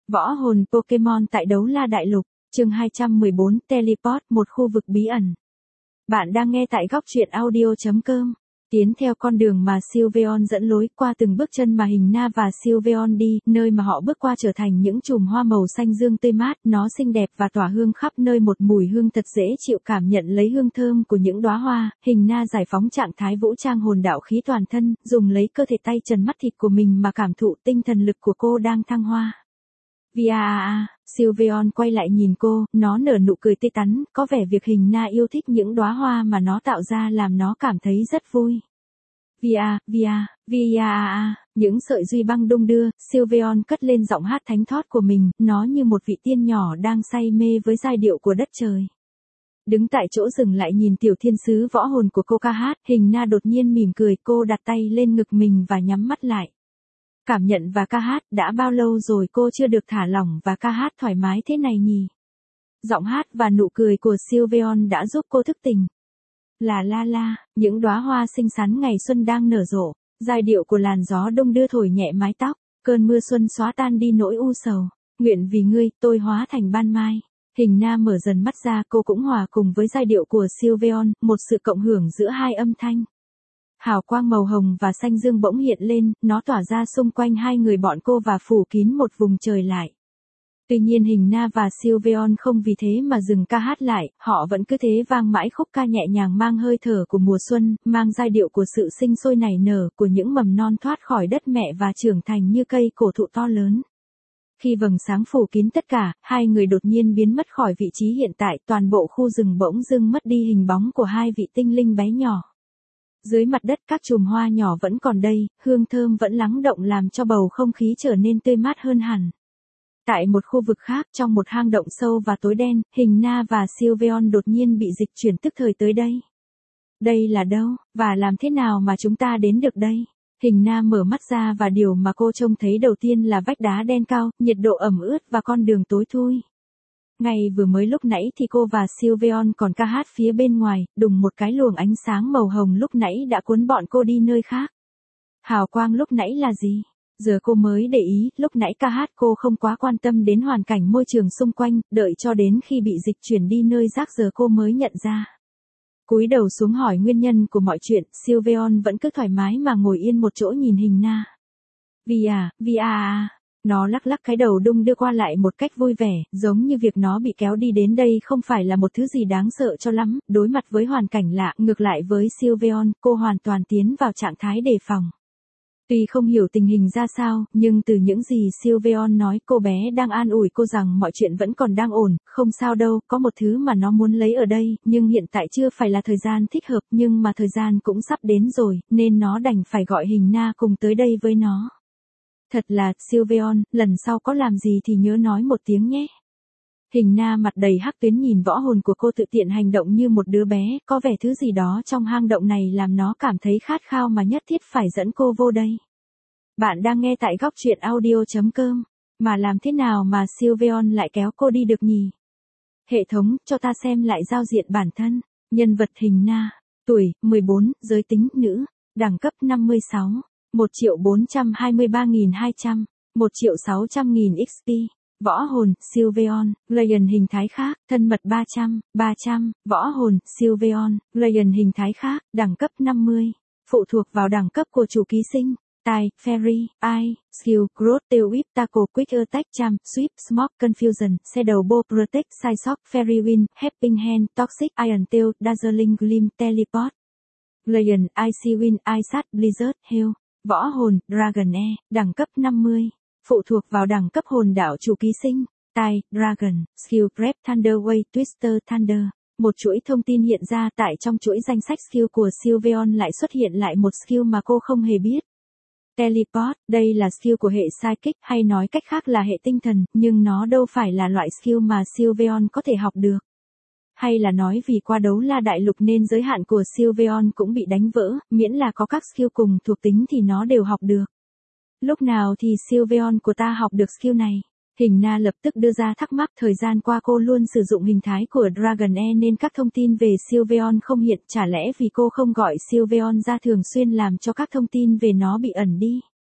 Võ hồn Pokemon tại Đấu La Đại Lục, chương 214 Teleport, một khu vực bí ẩn. Bạn đang nghe tại góc truyện audio.com. Tiến theo con đường mà Sylveon dẫn lối, qua từng bước chân mà Hình Na và Sylveon đi, nơi mà họ bước qua trở thành những chùm hoa màu xanh dương tươi mát, nó xinh đẹp và tỏa hương khắp nơi, một mùi hương thật dễ chịu. Cảm nhận lấy hương thơm của những đóa hoa, Hình Na giải phóng trạng thái vũ trang hồn đạo khí toàn thân, dùng lấy cơ thể tay trần mắt thịt của mình mà cảm thụ tinh thần lực của cô đang thăng hoa. Sylveon quay lại nhìn cô, nó nở nụ cười tươi tắn, có vẻ việc Hình Na yêu thích những đóa hoa mà nó tạo ra làm nó cảm thấy rất vui. Những sợi duy băng đung đưa, Sylveon cất lên giọng hát thánh thót của mình, nó như một vị tiên nhỏ đang say mê với giai điệu của đất trời. Đứng tại chỗ dừng lại nhìn tiểu thiên sứ võ hồn của cô ca hát, Hình Na đột nhiên mỉm cười, cô đặt tay lên ngực mình và nhắm mắt lại. Cảm nhận và ca hát, đã bao lâu rồi cô chưa được thả lỏng và ca hát thoải mái thế này nhỉ? Giọng hát và nụ cười của Sylveon đã giúp cô thức tỉnh. Những đóa hoa xinh xắn ngày xuân đang nở rộ, giai điệu của làn gió đông đưa thổi nhẹ mái tóc, cơn mưa xuân xóa tan đi nỗi u sầu, nguyện vì ngươi, tôi hóa thành ban mai. Hình Na mở dần mắt ra, cô cũng hòa cùng với giai điệu của Sylveon, một sự cộng hưởng giữa hai âm thanh. Hào quang màu hồng và xanh dương bỗng hiện lên, nó tỏa ra xung quanh hai người bọn cô và phủ kín một vùng trời lại. Tuy nhiên Hình Na và Sylveon không vì thế mà dừng ca hát lại, họ vẫn cứ thế vang mãi khúc ca nhẹ nhàng mang hơi thở của mùa xuân, mang giai điệu của sự sinh sôi nảy nở, của những mầm non thoát khỏi đất mẹ và trưởng thành như cây cổ thụ to lớn. Khi vầng sáng phủ kín tất cả, hai người đột nhiên biến mất khỏi vị trí hiện tại, toàn bộ khu rừng bỗng dưng mất đi hình bóng của hai vị tinh linh bé nhỏ. Dưới mặt đất các chùm hoa nhỏ vẫn còn đây, hương thơm vẫn lắng động làm cho bầu không khí trở nên tươi mát hơn hẳn. Tại một khu vực khác, trong một hang động sâu và tối đen, Hình Na và Sylveon đột nhiên bị dịch chuyển tức thời tới đây. Đây là đâu, và làm thế nào mà chúng ta đến được đây? Hình Na mở mắt ra và điều mà cô trông thấy đầu tiên là vách đá đen cao, nhiệt độ ẩm ướt và con đường tối thui. Ngay vừa mới lúc nãy thì cô và Sylveon còn ca hát phía bên ngoài, đùng một cái luồng ánh sáng màu hồng lúc nãy đã cuốn bọn cô đi nơi khác. Hào quang lúc nãy là gì? Giờ cô mới để ý, lúc nãy ca hát cô không quá quan tâm đến hoàn cảnh môi trường xung quanh, đợi cho đến khi bị dịch chuyển đi nơi rác giờ cô mới nhận ra. Cúi đầu xuống hỏi nguyên nhân của mọi chuyện, Sylveon vẫn cứ thoải mái mà ngồi yên một chỗ nhìn Hình Na. Nó lắc lắc cái đầu đung đưa qua lại một cách vui vẻ, giống như việc nó bị kéo đi đến đây không phải là một thứ gì đáng sợ cho lắm. Đối mặt với hoàn cảnh lạ, ngược lại với Sylveon, cô hoàn toàn tiến vào trạng thái đề phòng. Tuy không hiểu tình hình ra sao, nhưng từ những gì Sylveon nói, cô bé đang an ủi cô rằng mọi chuyện vẫn còn đang ổn, không sao đâu, có một thứ mà nó muốn lấy ở đây, nhưng hiện tại chưa phải là thời gian thích hợp, nhưng mà thời gian cũng sắp đến rồi, nên nó đành phải gọi Hình Na cùng tới đây với nó. Thật là, Sylveon, lần sau có làm gì thì nhớ nói một tiếng nhé. Hình Na mặt đầy hắc tuyến nhìn võ hồn của cô tự tiện hành động như một đứa bé, có vẻ thứ gì đó trong hang động này làm nó cảm thấy khát khao mà nhất thiết phải dẫn cô vô đây. Bạn đang nghe tại góc truyện audio.com, mà làm thế nào mà Sylveon lại kéo cô đi được nhỉ? Hệ thống, cho ta xem lại giao diện bản thân. Nhân vật Hình Na, tuổi, 14, giới tính, nữ, đẳng cấp 56, 1.423.200, 1.600.000 XP. Võ hồn, Sylveon, Lion hình thái khác, thân mật 300, võ hồn, Sylveon, Lion hình thái khác, đẳng cấp 50, phụ thuộc vào đẳng cấp của chủ ký sinh, tài, fairy, eye, skill, growth, tail whip, tackle, quick attack, charm, sweep, smoke, confusion, shadow bow, protect, side shock, fairy wind, helping hand, toxic, iron tail, dazzling gleam, teleport. Lion, icy wind, ice blizzard, hail. Võ hồn, Dragonair, đẳng cấp 50. Phụ thuộc vào đẳng cấp hồn đạo chủ ký sinh, tai, Dragon, skill prep Thunder Wave Twister Thunder. Một chuỗi thông tin hiện ra tại trong chuỗi danh sách skill của Sylveon lại xuất hiện lại một skill mà cô không hề biết. Teleport, đây là skill của hệ Psychic hay nói cách khác là hệ tinh thần, nhưng nó đâu phải là loại skill mà Sylveon có thể học được. Hay là nói vì qua Đấu La Đại Lục nên giới hạn của Sylveon cũng bị đánh vỡ, miễn là có các skill cùng thuộc tính thì nó đều học được. Lúc nào thì Sylveon của ta học được skill này? Hình Na lập tức đưa ra thắc mắc, thời gian qua cô luôn sử dụng hình thái của Dragonair nên các thông tin về Sylveon không hiện, chả lẽ vì cô không gọi Sylveon ra thường xuyên làm cho các thông tin về nó bị ẩn đi?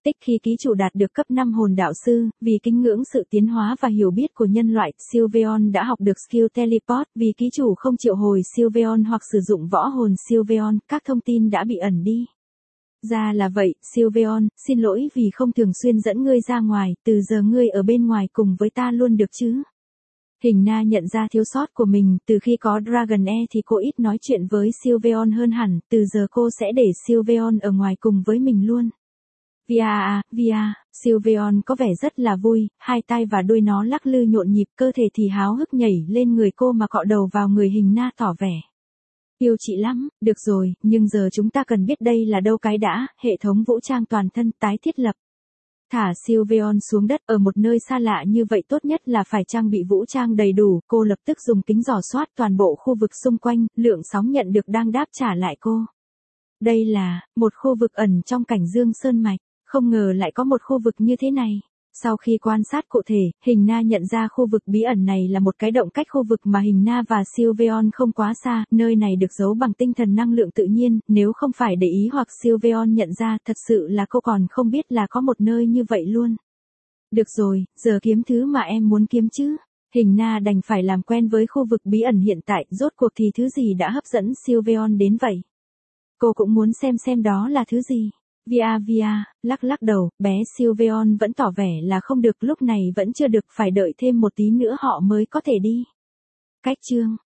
Tích khi ký chủ đạt được cấp 5 hồn đạo sư, vì kính ngưỡng sự tiến hóa và hiểu biết của nhân loại, Sylveon đã học được skill teleport, vì ký chủ không triệu hồi Sylveon hoặc sử dụng võ hồn Sylveon, các thông tin đã bị ẩn đi. Ra là vậy, Sylveon, xin lỗi vì không thường xuyên dẫn ngươi ra ngoài, từ giờ ngươi ở bên ngoài cùng với ta luôn được chứ. Hình Na nhận ra thiếu sót của mình, từ khi có Dragonair thì cô ít nói chuyện với Sylveon hơn hẳn, từ giờ cô sẽ để Sylveon ở ngoài cùng với mình luôn. Via, Sylveon có vẻ rất là vui, hai tai và đuôi nó lắc lư nhộn nhịp, cơ thể thì háo hức nhảy lên người cô mà cọ đầu vào người Hình Na tỏ vẻ. Yêu chị lắm, được rồi, nhưng giờ chúng ta cần biết đây là đâu cái đã, hệ thống vũ trang toàn thân tái thiết lập. Thả Sylveon xuống đất ở một nơi xa lạ như vậy tốt nhất là phải trang bị vũ trang đầy đủ, cô lập tức dùng kính dò soát toàn bộ khu vực xung quanh, lượng sóng nhận được đang đáp trả lại cô. Đây là một khu vực ẩn trong cảnh dương sơn mạch, không ngờ lại có một khu vực như thế này. Sau khi quan sát cụ thể, Hình Na nhận ra khu vực bí ẩn này là một cái động cách khu vực mà Hình Na và Sylveon không quá xa, nơi này được giấu bằng tinh thần năng lượng tự nhiên, nếu không phải để ý hoặc Sylveon nhận ra, thật sự là cô còn không biết là có một nơi như vậy luôn. Được rồi, giờ kiếm thứ mà em muốn kiếm chứ. Hình Na đành phải làm quen với khu vực bí ẩn hiện tại, rốt cuộc thì thứ gì đã hấp dẫn Sylveon đến vậy. Cô cũng muốn xem đó là thứ gì. Via, lắc đầu, bé Sylveon vẫn tỏ vẻ là không được, lúc này vẫn chưa được, phải đợi thêm một tí nữa họ mới có thể đi. Cách chương